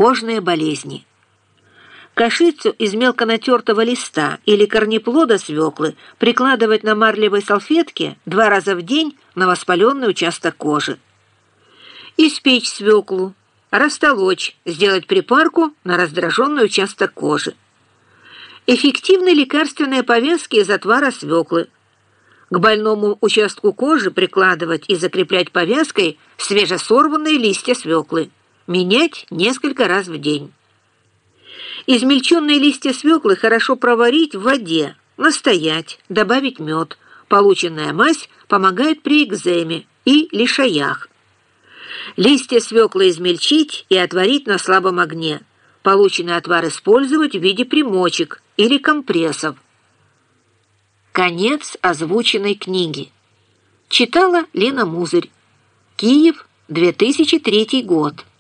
кожные болезни. Кашицу из мелко натертого листа или корнеплода свеклы прикладывать на марлевой салфетке 2 раза в день на воспаленный участок кожи. Испечь свеклу, растолочь, сделать припарку на раздраженный участок кожи. Эффективны лекарственные повязки из отвара свеклы. К больному участку кожи прикладывать и закреплять повязкой свежесорванные листья свеклы. Менять несколько раз в день. Измельченные листья свеклы хорошо проварить в воде, настоять, добавить мед. Полученная мазь помогает при экземе и лишаях. Листья свеклы измельчить и отварить на слабом огне. Полученный отвар использовать в виде примочек или компрессов. Конец озвученной книги. Читала Лена Музырь. Киев, 2003 год.